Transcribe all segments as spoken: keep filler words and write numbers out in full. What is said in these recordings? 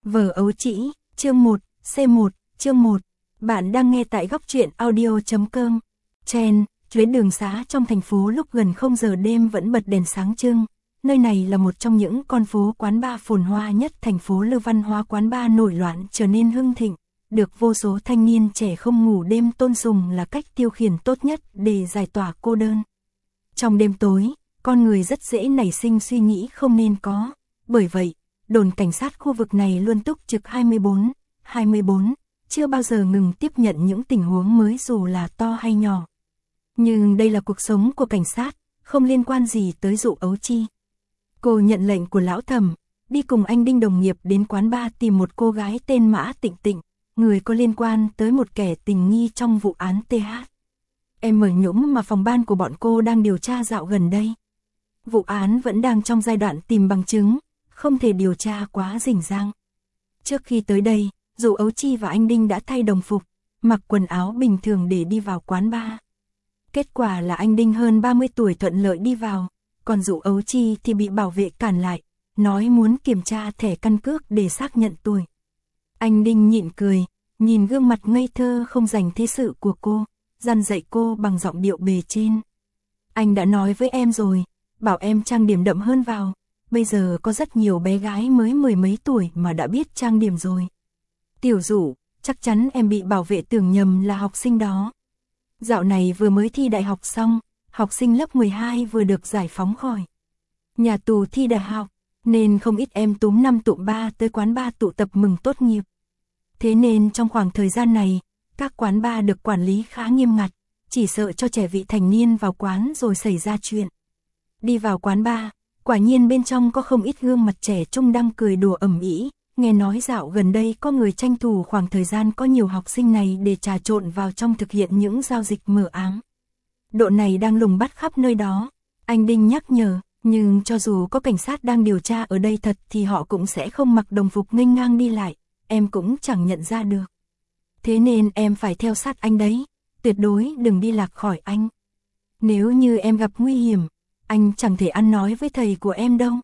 Vở ấu trĩ, chương một, C một, chương một. Bạn đang nghe tại góc truyện audio chấm com. Chen, tuyến đường xá trong thành phố lúc gần không giờ đêm vẫn bật đèn sáng trưng. Nơi này là một trong những con phố quán bar phồn hoa nhất thành phố Lư văn hóa quán bar nổi loạn trở nên hưng thịnh, được vô số thanh niên trẻ không ngủ đêm tôn sùng là cách tiêu khiển tốt nhất để giải tỏa cô đơn. Trong đêm tối, con người rất dễ nảy sinh suy nghĩ không nên có, bởi vậy, đồn cảnh sát khu vực này luôn túc trực hai mươi bốn, hai mươi bốn, chưa bao giờ ngừng tiếp nhận những tình huống mới dù là to hay nhỏ. Nhưng đây là cuộc sống của cảnh sát, không liên quan gì tới Dụ Ấu Chi. Cô nhận lệnh của lão thẩm, đi cùng anh Đinh đồng nghiệp đến quán bar tìm một cô gái tên Mã Tịnh Tịnh, người có liên quan tới một kẻ tình nghi trong vụ án tê hát. Em mở nhũng mà phòng ban của bọn cô đang điều tra dạo gần đây. Vụ án vẫn đang trong giai đoạn tìm bằng chứng, không thể điều tra quá rình rang. Trước khi tới đây, Dụ Ấu Chi và anh Đinh đã thay đồng phục, mặc quần áo bình thường để đi vào quán bar. Kết quả là anh Đinh hơn ba mươi tuổi thuận lợi đi vào, còn Dụ Ấu Chi thì bị bảo vệ cản lại, nói muốn kiểm tra thẻ căn cước để xác nhận tuổi. Anh Đinh nhịn cười, nhìn gương mặt ngây thơ không dành thế sự của cô, dằn dạy cô bằng giọng điệu bề trên. Anh đã nói với em rồi, bảo em trang điểm đậm hơn vào, bây giờ có rất nhiều bé gái mới mười mấy tuổi mà đã biết trang điểm rồi. Tiểu Dụ, chắc chắn em bị bảo vệ tưởng nhầm là học sinh đó. Dạo này vừa mới thi đại học xong, học sinh lớp mười hai vừa được giải phóng khỏi nhà tù thi đại học, nên không ít em túm năm tụm ba tới quán bar tụ tập mừng tốt nghiệp. Thế nên trong khoảng thời gian này, các quán bar được quản lý khá nghiêm ngặt, chỉ sợ cho trẻ vị thành niên vào quán rồi xảy ra chuyện. Đi vào quán bar, quả nhiên bên trong có không ít gương mặt trẻ trung đang cười đùa ầm ĩ, nghe nói dạo gần đây có người tranh thủ khoảng thời gian có nhiều học sinh này để trà trộn vào trong thực hiện những giao dịch mờ ám. Độ này đang lùng bắt khắp nơi đó, anh Đinh nhắc nhở, nhưng cho dù có cảnh sát đang điều tra ở đây thật thì họ cũng sẽ không mặc đồng phục nghênh ngang đi lại, em cũng chẳng nhận ra được. Thế nên em phải theo sát anh đấy, tuyệt đối đừng đi lạc khỏi anh. Nếu như em gặp nguy hiểm, anh chẳng thể ăn nói với thầy của em đâu.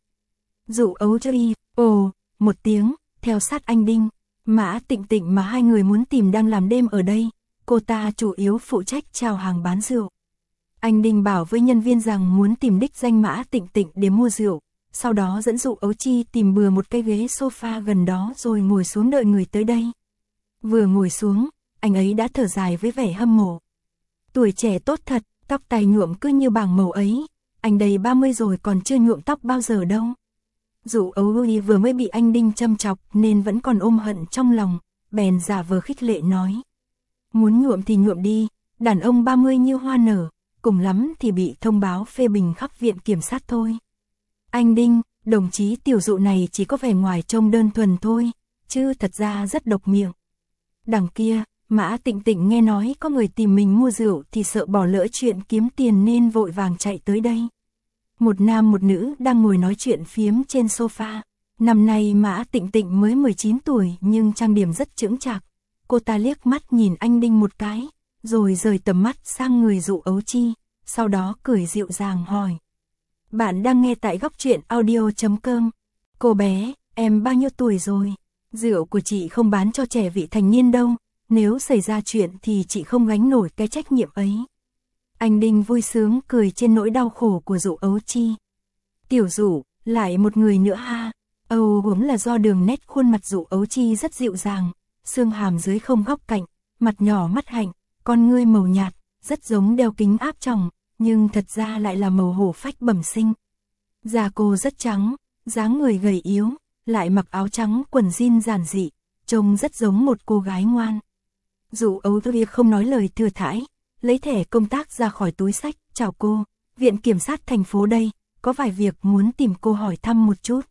Dụ Ấu Chi, ồ, một tiếng, theo sát anh Đinh. Mã Tịnh Tịnh mà hai người muốn tìm đang làm đêm ở đây, cô ta chủ yếu phụ trách chào hàng bán rượu. Anh Đinh bảo với nhân viên rằng muốn tìm đích danh Mã Tịnh Tịnh để mua rượu, sau đó dẫn Dụ Ấu Chi tìm bừa một cái ghế sofa gần đó rồi ngồi xuống đợi người tới đây. Vừa ngồi xuống, anh ấy đã thở dài với vẻ hâm mộ. Tuổi trẻ tốt thật, tóc tai nhuộm cứ như bảng màu ấy, anh đầy ba mươi rồi còn chưa nhuộm tóc bao giờ đâu. Dụ Ấu Chi vừa mới bị anh Đinh châm chọc nên vẫn còn ôm hận trong lòng, bèn giả vờ khích lệ nói. Muốn nhuộm thì nhuộm đi, đàn ông ba mươi như hoa nở, cùng lắm thì bị thông báo phê bình khắp viện kiểm sát thôi. Anh Đinh, đồng chí Tiểu Dụ này chỉ có vẻ ngoài trông đơn thuần thôi, chứ thật ra rất độc miệng. Đằng kia, Mã Tịnh Tịnh nghe nói có người tìm mình mua rượu thì sợ bỏ lỡ chuyện kiếm tiền nên vội vàng chạy tới đây. Một nam một nữ đang ngồi nói chuyện phiếm trên sofa. Năm nay Mã Tịnh Tịnh mới mười chín tuổi nhưng trang điểm rất chững chạc. Cô ta liếc mắt nhìn anh Đinh một cái, rồi rời tầm mắt sang người Dụ Ấu Chi, sau đó cười dịu dàng hỏi. Bạn đang nghe tại góc truyện audio chấm com. Cô bé, em bao nhiêu tuổi rồi? Rượu của chị không bán cho trẻ vị thành niên đâu, nếu xảy ra chuyện thì chị không gánh nổi cái trách nhiệm ấy. Anh Đinh vui sướng cười trên nỗi đau khổ của Dụ Ấu Chi. Tiểu Dụ, lại một người nữa ha. Âu gốm là do đường nét khuôn mặt Dụ Ấu Chi rất dịu dàng, xương hàm dưới không góc cạnh, mặt nhỏ mắt hạnh, con ngươi màu nhạt, rất giống đeo kính áp tròng, nhưng thật ra lại là màu hổ phách bẩm sinh. Da cô rất trắng, dáng người gầy yếu, lại mặc áo trắng quần jean giản dị, trông rất giống một cô gái ngoan. Dụ Ấu Chi không nói lời thừa thãi, lấy thẻ công tác ra khỏi túi xách, chào cô, viện kiểm sát thành phố đây, có vài việc muốn tìm cô hỏi thăm một chút.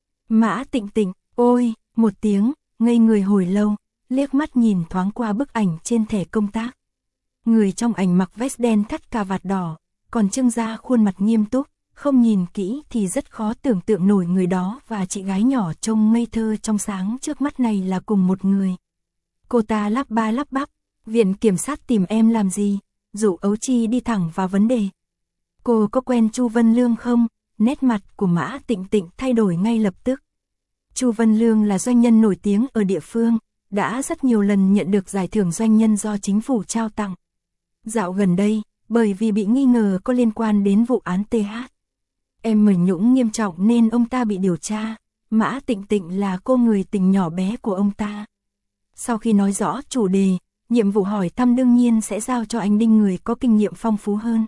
Mã Tịnh Tịnh, ôi, một tiếng, ngây người hồi lâu, liếc mắt nhìn thoáng qua bức ảnh trên thẻ công tác. Người trong ảnh mặc vest đen thắt cà vạt đỏ, còn trưng ra khuôn mặt nghiêm túc, không nhìn kỹ thì rất khó tưởng tượng nổi người đó và chị gái nhỏ trông ngây thơ trong sáng trước mắt này là cùng một người. Cô ta lắp ba lắp bắp, viện kiểm sát tìm em làm gì? Dụ Ấu Chi đi thẳng vào vấn đề. Cô có quen Chu Vân Lương không? Nét mặt của Mã Tịnh Tịnh thay đổi ngay lập tức. Chu Vân Lương là doanh nhân nổi tiếng ở địa phương, đã rất nhiều lần nhận được giải thưởng doanh nhân do chính phủ trao tặng. Dạo gần đây, bởi vì bị nghi ngờ có liên quan đến vụ án tê hát em nhũng nghiêm trọng nên ông ta bị điều tra. Mã Tịnh Tịnh là cô người tình nhỏ bé của ông ta. Sau khi nói rõ chủ đề, nhiệm vụ hỏi thăm đương nhiên sẽ giao cho anh Đinh, người có kinh nghiệm phong phú hơn.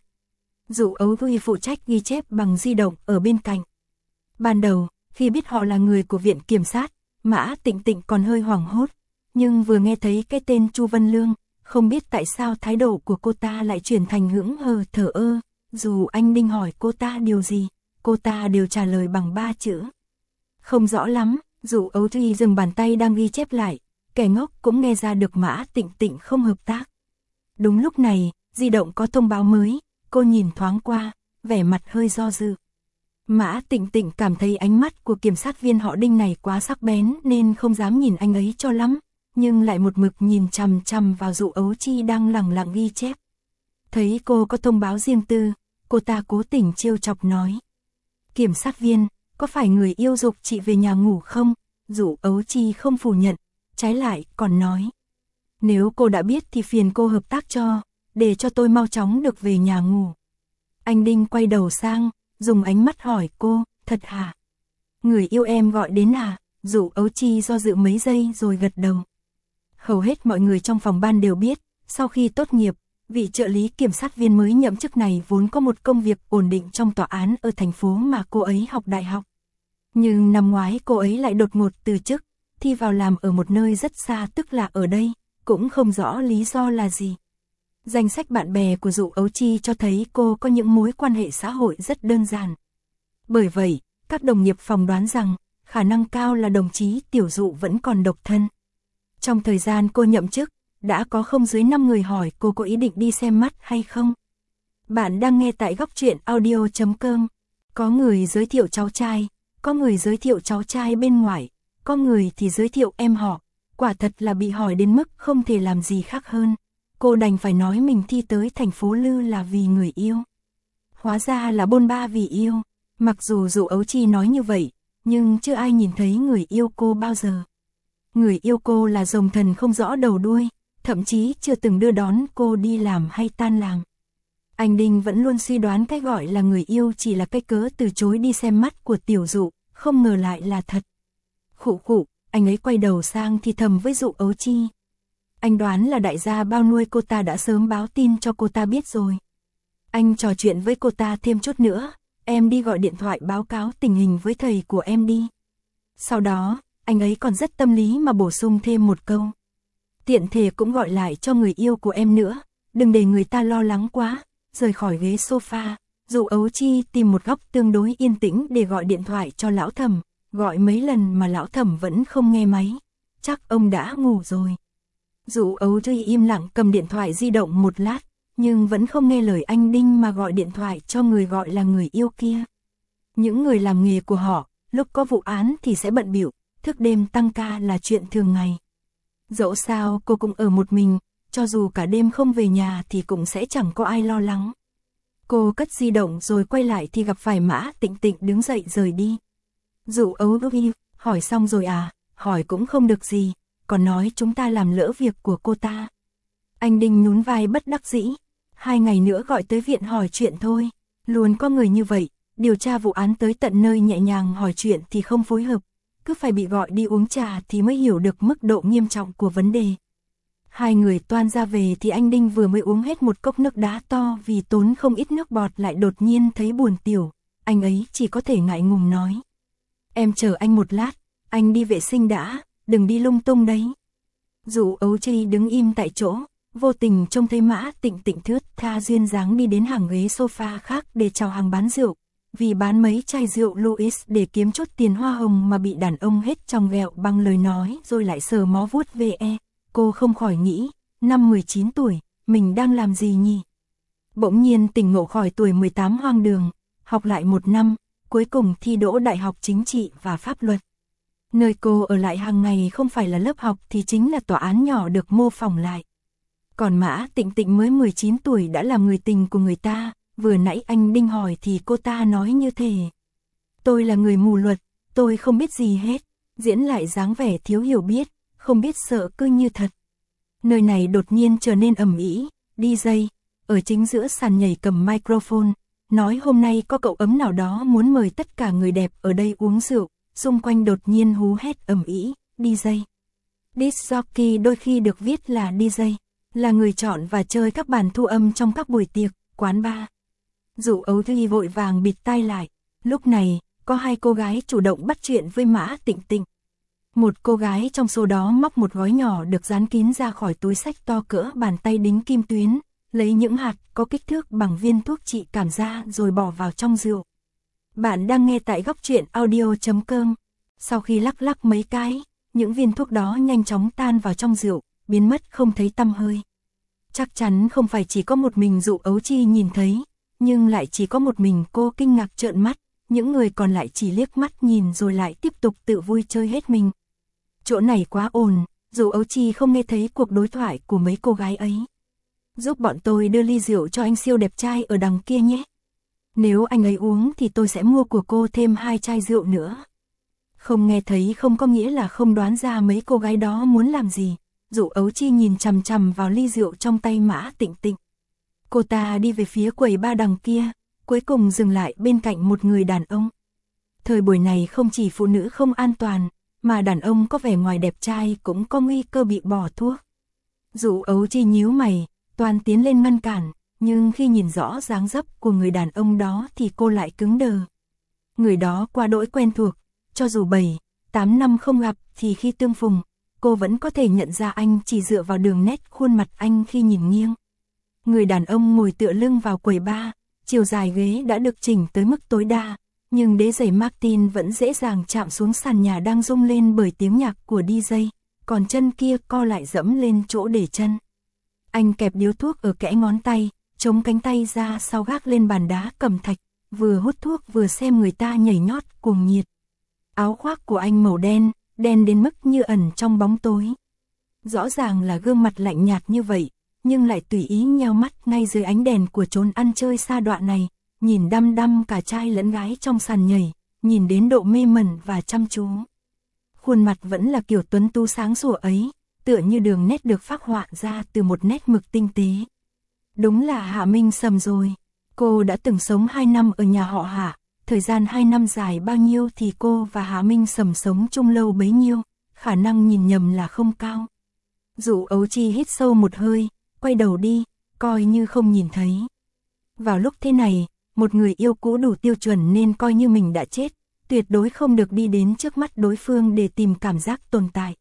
Dụ Ấu Duy phụ trách ghi chép bằng di động ở bên cạnh. Ban đầu, khi biết họ là người của viện kiểm sát, Mã Tịnh Tịnh còn hơi hoảng hốt, nhưng vừa nghe thấy cái tên Chu Vân Lương, không biết tại sao thái độ của cô ta lại chuyển thành hững hờ thờ ơ, dù anh Đinh hỏi cô ta điều gì, cô ta đều trả lời bằng ba chữ. Không rõ lắm. Dụ Ấu Duy dừng bàn tay đang ghi chép lại, kẻ ngốc cũng nghe ra được Mã Tịnh Tịnh không hợp tác. Đúng lúc này, di động có thông báo mới, cô nhìn thoáng qua, vẻ mặt hơi do dự. Mã Tịnh Tịnh cảm thấy ánh mắt của kiểm sát viên họ Đinh này quá sắc bén nên không dám nhìn anh ấy cho lắm, nhưng lại một mực nhìn chằm chằm vào Dụ Ấu Chi đang lẳng lặng ghi chép. Thấy cô có thông báo riêng tư, cô ta cố tình trêu chọc nói: "Kiểm sát viên, có phải người yêu giục chị về nhà ngủ không?" Dụ Ấu Chi không phủ nhận, trái lại còn nói: "Nếu cô đã biết thì phiền cô hợp tác cho, để cho tôi mau chóng được về nhà ngủ." Anh Đinh quay đầu sang, dùng ánh mắt hỏi cô: "Thật hả? Người yêu em gọi đến à?" Dụ Ấu Chi do dự mấy giây rồi gật đầu. Hầu hết mọi người trong phòng ban đều biết, sau khi tốt nghiệp, vị trợ lý kiểm sát viên mới nhậm chức này vốn có một công việc ổn định trong tòa án ở thành phố mà cô ấy học đại học. Nhưng năm ngoái cô ấy lại đột ngột từ chức, thi vào làm ở một nơi rất xa, tức là ở đây, cũng không rõ lý do là gì. Danh sách bạn bè của Dụ Ấu Chi cho thấy cô có những mối quan hệ xã hội rất đơn giản. Bởi vậy, các đồng nghiệp phỏng đoán rằng, khả năng cao là đồng chí Tiểu Dụ vẫn còn độc thân. Trong thời gian cô nhậm chức, đã có không dưới năm người hỏi cô có ý định đi xem mắt hay không. Bạn đang nghe tại góc truyện audio chấm com. Có người giới thiệu cháu trai, có người giới thiệu cháu trai bên ngoài, có người thì giới thiệu em họ. Quả thật là bị hỏi đến mức không thể làm gì khác hơn. Cô đành phải nói mình thi tới thành phố Lư là vì người yêu. Hóa ra là bôn ba vì yêu. Mặc dù Dụ Ấu Chi nói như vậy, nhưng chưa ai nhìn thấy người yêu cô bao giờ. Người yêu cô là rồng thần không rõ đầu đuôi, thậm chí chưa từng đưa đón cô đi làm hay tan làm. Anh Đinh vẫn luôn suy đoán cái gọi là người yêu chỉ là cái cớ từ chối đi xem mắt của Tiểu Dụ, không ngờ lại là thật. Khụ khụ, anh ấy quay đầu sang thì thầm với Dụ Ấu Chi. Anh đoán là đại gia bao nuôi cô ta đã sớm báo tin cho cô ta biết rồi. Anh trò chuyện với cô ta thêm chút nữa, em đi gọi điện thoại báo cáo tình hình với thầy của em đi. Sau đó, anh ấy còn rất tâm lý mà bổ sung thêm một câu. Tiện thể cũng gọi lại cho người yêu của em nữa, đừng để người ta lo lắng quá. Rời khỏi ghế sofa, Dụ Ấu Chi tìm một góc tương đối yên tĩnh để gọi điện thoại cho lão Thẩm, gọi mấy lần mà lão Thẩm vẫn không nghe máy. Chắc ông đã ngủ rồi. Dụ Ấu Chi im lặng cầm điện thoại di động một lát, nhưng vẫn không nghe lời anh Đinh mà gọi điện thoại cho người gọi là người yêu kia. Những người làm nghề của họ, lúc có vụ án thì sẽ bận bịu, thức đêm tăng ca là chuyện thường ngày. Dẫu sao cô cũng ở một mình, cho dù cả đêm không về nhà thì cũng sẽ chẳng có ai lo lắng. Cô cất di động rồi quay lại thì gặp phải Mã Tịnh Tịnh đứng dậy rời đi. Dụ Ấu Duy, hỏi xong rồi à? Hỏi cũng không được gì, còn nói chúng ta làm lỡ việc của cô ta. Anh Đinh nhún vai bất đắc dĩ. Hai ngày nữa gọi tới viện hỏi chuyện thôi. Luôn có người như vậy, điều tra vụ án tới tận nơi nhẹ nhàng hỏi chuyện thì không phối hợp. Cứ phải bị gọi đi uống trà thì mới hiểu được mức độ nghiêm trọng của vấn đề. Hai người toan ra về thì anh Đinh vừa mới uống hết một cốc nước đá to vì tốn không ít nước bọt lại đột nhiên thấy buồn tiểu. Anh ấy chỉ có thể ngại ngùng nói. Em chờ anh một lát, anh đi vệ sinh đã, đừng đi lung tung đấy. Dụ Ấu Chi đứng im tại chỗ, vô tình trông thấy Mã Tịnh Tịnh thướt tha duyên dáng đi đến hàng ghế sofa khác để chào hàng bán rượu. Vì bán mấy chai rượu Louis để kiếm chút tiền hoa hồng mà bị đàn ông hết trong ghẹo bằng lời nói rồi lại sờ mó vuốt ve. Cô không khỏi nghĩ, năm mười chín tuổi, mình đang làm gì nhỉ? Bỗng nhiên tỉnh ngộ khỏi tuổi mười tám hoang đường, học lại một năm, cuối cùng thi đỗ Đại học Chính trị và Pháp luật. Nơi cô ở lại hàng ngày không phải là lớp học thì chính là tòa án nhỏ được mô phỏng lại. Còn Mã Tịnh Tịnh mới mười chín tuổi đã là người tình của người ta, vừa nãy anh Đinh hỏi thì cô ta nói như thế. Tôi là người mù luật, tôi không biết gì hết. diễn lại dáng vẻ thiếu hiểu biết, không biết sợ cứ như thật. Nơi này đột nhiên trở nên ầm ĩ, đi jây, ở chính giữa sàn nhảy cầm microphone, nói hôm nay có cậu ấm nào đó muốn mời tất cả người đẹp ở đây uống rượu, xung quanh đột nhiên hú hét ầm ĩ, đi jây. Disc jockey đôi khi được viết là đi jây, là người chọn và chơi các bàn thu âm trong các buổi tiệc, quán bar. Dụ Ấu Thi vội vàng bịt tai lại, lúc này, có hai cô gái chủ động bắt chuyện với Mã Tịnh Tịnh. Một cô gái trong số đó móc một gói nhỏ được dán kín ra khỏi túi xách to cỡ bàn tay đính kim tuyến, lấy những hạt có kích thước bằng viên thuốc trị cảm ra rồi bỏ vào trong rượu. Bạn đang nghe tại góc truyện audio chấm com. Sau khi lắc lắc mấy cái, những viên thuốc đó nhanh chóng tan vào trong rượu, biến mất không thấy tăm hơi. Chắc chắn không phải chỉ có một mình Dụ Ấu Chi nhìn thấy, nhưng lại chỉ có một mình cô kinh ngạc trợn mắt, những người còn lại chỉ liếc mắt nhìn rồi lại tiếp tục tự vui chơi hết mình. Chỗ này quá ồn, Dụ Ấu Chi không nghe thấy cuộc đối thoại của mấy cô gái ấy. Giúp bọn tôi đưa ly rượu cho anh siêu đẹp trai ở đằng kia nhé. Nếu anh ấy uống thì tôi sẽ mua của cô thêm hai chai rượu nữa. Không nghe thấy không có nghĩa là không đoán ra mấy cô gái đó muốn làm gì. Dụ Ấu Chi nhìn chằm chằm vào ly rượu trong tay Mã Tịnh Tịnh. Cô ta đi về phía quầy ba đằng kia, cuối cùng dừng lại bên cạnh một người đàn ông. Thời buổi này không chỉ phụ nữ không an toàn, mà đàn ông có vẻ ngoài đẹp trai cũng có nguy cơ bị bỏ thuốc. Dụ Ấu Chi nhíu mày, toàn tiến lên ngăn cản, nhưng khi nhìn rõ dáng dấp của người đàn ông đó thì cô lại cứng đờ. Người đó quá đỗi quen thuộc, cho dù bảy, tám năm không gặp thì khi tương phùng, cô vẫn có thể nhận ra anh chỉ dựa vào đường nét khuôn mặt anh khi nhìn nghiêng. Người đàn ông ngồi tựa lưng vào quầy bar, chiều dài ghế đã được chỉnh tới mức tối đa, nhưng đế giày Martin vẫn dễ dàng chạm xuống sàn nhà đang rung lên bởi tiếng nhạc của đi jây, còn chân kia co lại dẫm lên chỗ để chân. Anh kẹp điếu thuốc ở kẽ ngón tay, chống cánh tay ra sau gác lên bàn đá cẩm thạch, vừa hút thuốc vừa xem người ta nhảy nhót cuồng nhiệt. Áo khoác của anh màu đen, đen đến mức như ẩn trong bóng tối. Rõ ràng là gương mặt lạnh nhạt như vậy, nhưng lại tùy ý nheo mắt ngay dưới ánh đèn của chốn ăn chơi xa đọa này, nhìn đăm đăm cả trai lẫn gái trong sàn nhảy, nhìn đến độ mê mẩn và chăm chú. Khuôn mặt vẫn là kiểu tuấn tú sáng sủa ấy, tựa như đường nét được phác họa ra từ một nét mực tinh tế. Đúng là Hạ Minh Sầm rồi. Cô đã từng sống hai năm ở nhà họ Hạ, thời gian hai năm dài bao nhiêu thì cô và Hạ Minh Sầm sống chung lâu bấy nhiêu, khả năng nhìn nhầm là không cao. Dụ Ấu Chi hít sâu một hơi, quay đầu đi, coi như không nhìn thấy. Vào lúc thế này, một người yêu cũ đủ tiêu chuẩn nên coi như mình đã chết, tuyệt đối không được đi đến trước mắt đối phương để tìm cảm giác tồn tại.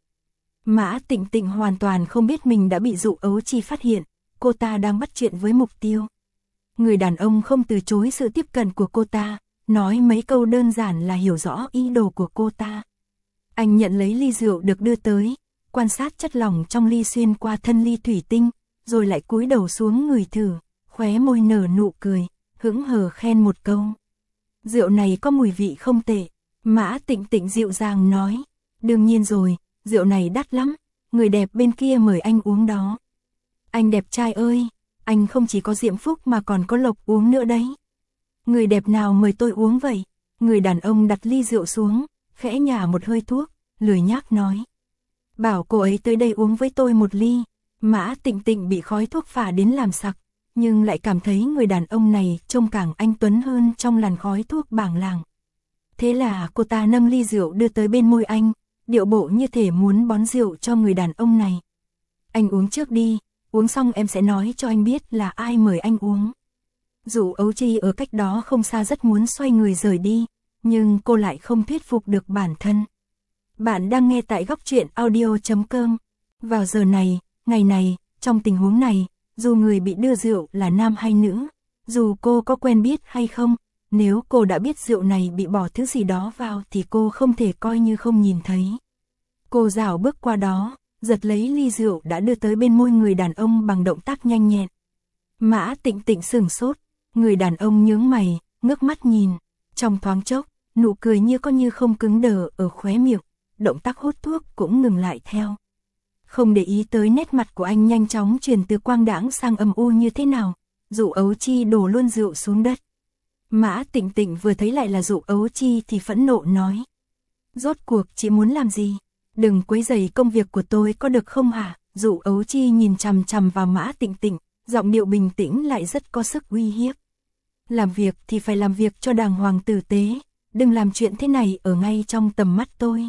Mã Tịnh Tịnh hoàn toàn không biết mình đã bị Dụ Ấu Chi phát hiện, cô ta đang bắt chuyện với mục tiêu. Người đàn ông không từ chối sự tiếp cận của cô ta, nói mấy câu đơn giản là hiểu rõ ý đồ của cô ta. Anh nhận lấy ly rượu được đưa tới, quan sát chất lỏng trong ly xuyên qua thân ly thủy tinh, rồi lại cúi đầu xuống ngửi thử, khóe môi nở nụ cười, hững hờ khen một câu. Rượu này có mùi vị không tệ, Mã Tịnh Tịnh dịu dàng nói. Đương nhiên rồi, rượu này đắt lắm, người đẹp bên kia mời anh uống đó. Anh đẹp trai ơi, anh không chỉ có diễm phúc mà còn có lộc uống nữa đấy. Người đẹp nào mời tôi uống vậy? Người đàn ông đặt ly rượu xuống, khẽ nhả một hơi thuốc, lười nhác nói. Bảo cô ấy tới đây uống với tôi một ly. Mã Tịnh Tịnh bị khói thuốc phả đến làm sặc, nhưng lại cảm thấy người đàn ông này trông càng anh tuấn hơn trong làn khói thuốc bảng làng. Thế là cô ta nâng ly rượu đưa tới bên môi anh, điệu bộ như thể muốn bón rượu cho người đàn ông này. Anh uống trước đi, uống xong em sẽ nói cho anh biết là ai mời anh uống. Dụ Ấu Chi ở cách đó không xa rất muốn xoay người rời đi, nhưng cô lại không thuyết phục được bản thân. Bạn đang nghe tại góc truyện audio chấm com. Vào giờ này, ngày này, trong tình huống này, dù người bị đưa rượu là nam hay nữ, dù cô có quen biết hay không, nếu cô đã biết rượu này bị bỏ thứ gì đó vào thì cô không thể coi như không nhìn thấy. Cô rảo bước qua đó, giật lấy ly rượu đã đưa tới bên môi người đàn ông bằng động tác nhanh nhẹn. Mã Tịnh Tịnh sửng sốt, người đàn ông nhướng mày, ngước mắt nhìn, trong thoáng chốc, nụ cười như có như không cứng đờ ở khóe miệng, động tác hút thuốc cũng ngừng lại theo. Không để ý tới nét mặt của anh nhanh chóng chuyển từ quang đãng sang âm u như thế nào, Dụ Ấu Chi đổ luôn rượu xuống đất. Mã Tịnh Tịnh vừa thấy lại là Dụ Ấu Chi thì phẫn nộ nói. Rốt cuộc chị muốn làm gì? Đừng quấy rầy công việc của tôi có được không hả? Dụ Ấu Chi nhìn chằm chằm vào Mã Tịnh Tịnh, giọng điệu bình tĩnh lại rất có sức uy hiếp. Làm việc thì phải làm việc cho đàng hoàng tử tế, đừng làm chuyện thế này ở ngay trong tầm mắt tôi.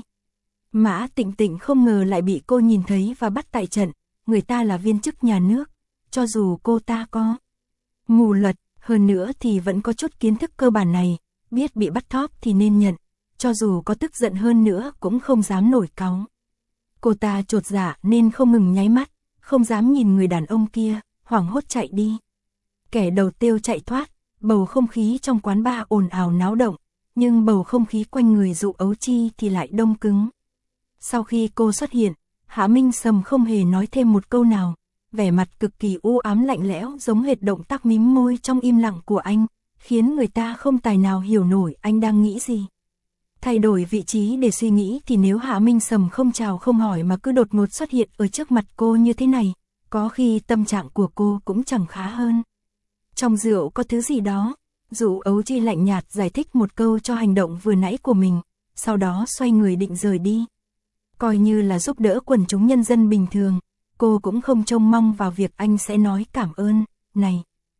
Mã Tịnh Tịnh không ngờ lại bị cô nhìn thấy và bắt tại trận, người ta là viên chức nhà nước, cho dù cô ta có mù lật, hơn nữa thì vẫn có chút kiến thức cơ bản này, biết bị bắt thóp thì nên nhận, cho dù có tức giận hơn nữa cũng không dám nổi cáu. Cô ta chột dạ nên không ngừng nháy mắt, không dám nhìn người đàn ông kia, hoảng hốt chạy đi. Kẻ đầu tiêu chạy thoát, bầu không khí trong quán bar ồn ào náo động, nhưng bầu không khí quanh người Dụ Ấu Chi thì lại đông cứng. Sau khi cô xuất hiện, Hạ Minh Sầm không hề nói thêm một câu nào, vẻ mặt cực kỳ u ám lạnh lẽo giống hệt động tác mím môi trong im lặng của anh, khiến người ta không tài nào hiểu nổi anh đang nghĩ gì. Thay đổi vị trí để suy nghĩ thì nếu Hạ Minh Sầm không chào không hỏi mà cứ đột ngột xuất hiện ở trước mặt cô như thế này, có khi tâm trạng của cô cũng chẳng khá hơn. Trong rượu có thứ gì đó, Dụ Ấu Chi lạnh nhạt giải thích một câu cho hành động vừa nãy của mình, sau đó xoay người định rời đi. Coi như là giúp đỡ quần chúng nhân dân bình thường, cô cũng không trông mong vào việc anh sẽ nói cảm ơn, này.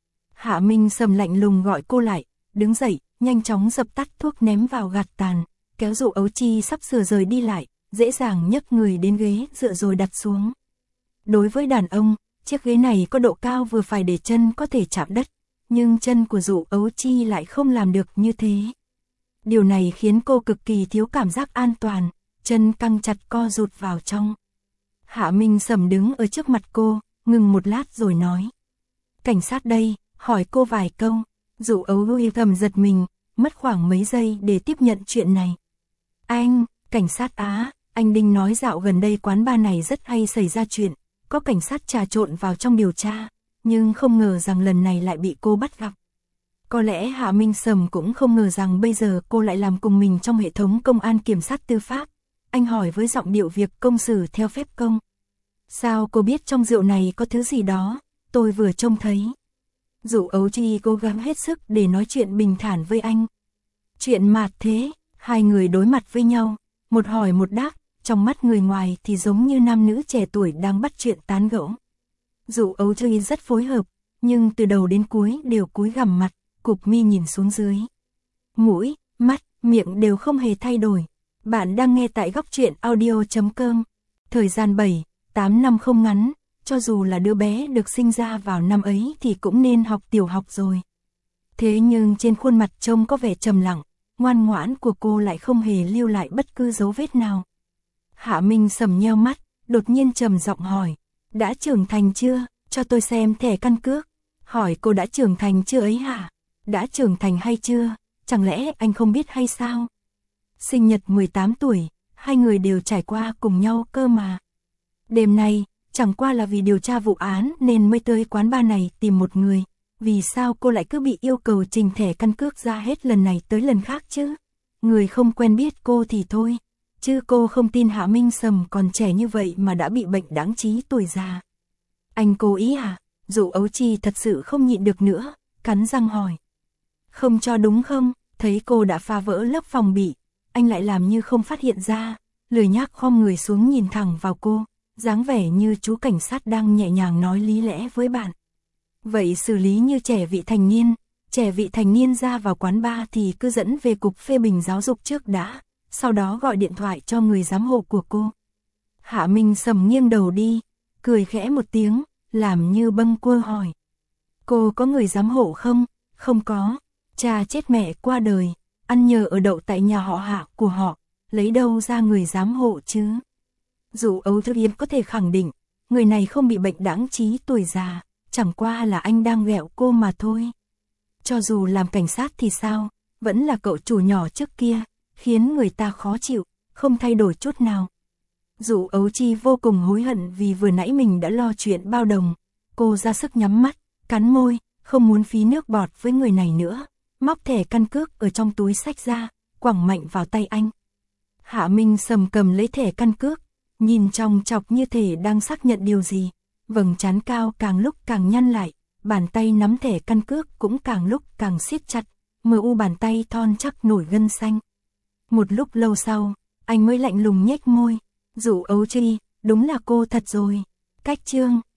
Hạ Minh Sầm lạnh lùng gọi cô lại, đứng dậy, nhanh chóng dập tắt thuốc ném vào gạt tàn, kéo Dụ Ấu Chi sắp sửa rời đi lại, dễ dàng nhấc người đến ghế dựa rồi đặt xuống. Đối với đàn ông, chiếc ghế này có độ cao vừa phải để chân có thể chạm đất, nhưng chân của Dụ Ấu Chi lại không làm được như thế. Điều này khiến cô cực kỳ thiếu cảm giác an toàn, chân căng chặt co rụt vào trong. Hạ Minh Sầm đứng ở trước mặt cô, ngừng một lát rồi nói. Cảnh sát đây, hỏi cô vài câu. Dụ Ấu Chi thầm giật mình, mất khoảng mấy giây để tiếp nhận chuyện này. Anh, cảnh sát Á, anh Đinh nói dạo gần đây quán bar này rất hay xảy ra chuyện, có cảnh sát trà trộn vào trong điều tra, nhưng không ngờ rằng lần này lại bị cô bắt gặp. Có lẽ Hạ Minh Sầm cũng không ngờ rằng bây giờ cô lại làm cùng mình trong hệ thống công an kiểm sát tư pháp. Anh hỏi với giọng điệu việc công xử theo phép công. Sao cô biết trong rượu này có thứ gì đó, tôi vừa trông thấy. Dụ Ấu Chi cố gắng hết sức để nói chuyện bình thản với anh. Chuyện mạt thế, hai người đối mặt với nhau, một hỏi một đáp, trong mắt người ngoài thì giống như nam nữ trẻ tuổi đang bắt chuyện tán gẫu. Dụ Ấu Chi rất phối hợp, nhưng từ đầu đến cuối đều cúi gằm mặt, cụp mi nhìn xuống dưới. Mũi, mắt, miệng đều không hề thay đổi. Bạn đang nghe tại góc truyện audio chấm com. Thời gian bảy, tám năm không ngắn, cho dù là đứa bé được sinh ra vào năm ấy thì cũng nên học tiểu học rồi. Thế nhưng trên khuôn mặt trông có vẻ trầm lặng, ngoan ngoãn của cô lại không hề lưu lại bất cứ dấu vết nào. Hạ Minh Sầm nheo mắt, đột nhiên trầm giọng hỏi, đã trưởng thành chưa, cho tôi xem thẻ căn cước. Hỏi cô đã trưởng thành chưa ấy hả? Đã trưởng thành hay chưa, chẳng lẽ anh không biết hay sao? Sinh nhật mười tám tuổi, hai người đều trải qua cùng nhau cơ mà. Đêm nay, chẳng qua là vì điều tra vụ án nên mới tới quán bar này tìm một người. Vì sao cô lại cứ bị yêu cầu trình thẻ căn cước ra hết lần này tới lần khác chứ? Người không quen biết cô thì thôi, chứ cô không tin Hạ Minh Sầm còn trẻ như vậy mà đã bị bệnh đáng trí tuổi già. Anh cố ý à? Dụ Ấu Chi thật sự không nhịn được nữa, cắn răng hỏi. Không cho đúng không? Thấy cô đã phá vỡ lớp phòng bị, anh lại làm như không phát hiện ra, lười nhác khom người xuống nhìn thẳng vào cô, dáng vẻ như chú cảnh sát đang nhẹ nhàng nói lý lẽ với bạn. Vậy xử lý như trẻ vị thành niên, trẻ vị thành niên ra vào quán bar thì cứ dẫn về cục phê bình giáo dục trước đã, sau đó gọi điện thoại cho người giám hộ của cô. Hạ Minh Sầm nghiêng đầu đi, cười khẽ một tiếng, làm như bâng quơ hỏi. Cô có người giám hộ không? Không có, cha chết mẹ qua đời, ăn nhờ ở đậu tại nhà họ Hạ của họ, lấy đâu ra người giám hộ chứ? Dù Ấu Chi có thể khẳng định, người này không bị bệnh đãng trí tuổi già, chẳng qua là anh đang ghẹo cô mà thôi. Cho dù làm cảnh sát thì sao, vẫn là cậu chủ nhỏ trước kia, khiến người ta khó chịu, không thay đổi chút nào. Dù Ấu Chi vô cùng hối hận vì vừa nãy mình đã lo chuyện bao đồng, cô ra sức nhắm mắt, cắn môi, không muốn phí nước bọt với người này nữa, móc thẻ căn cước ở trong túi xách ra, quẳng mạnh vào tay anh. Hạ Minh Sầm cầm lấy thẻ căn cước, nhìn trong chọc như thể đang xác nhận điều gì, vầng trán cao càng lúc càng nhăn lại, bàn tay nắm thẻ căn cước cũng càng lúc càng siết chặt, mờ u bàn tay thon chắc nổi gân xanh. Một lúc lâu sau, anh mới lạnh lùng nhếch môi. Dụ Ấu Chi, đúng là cô thật rồi. Cách chương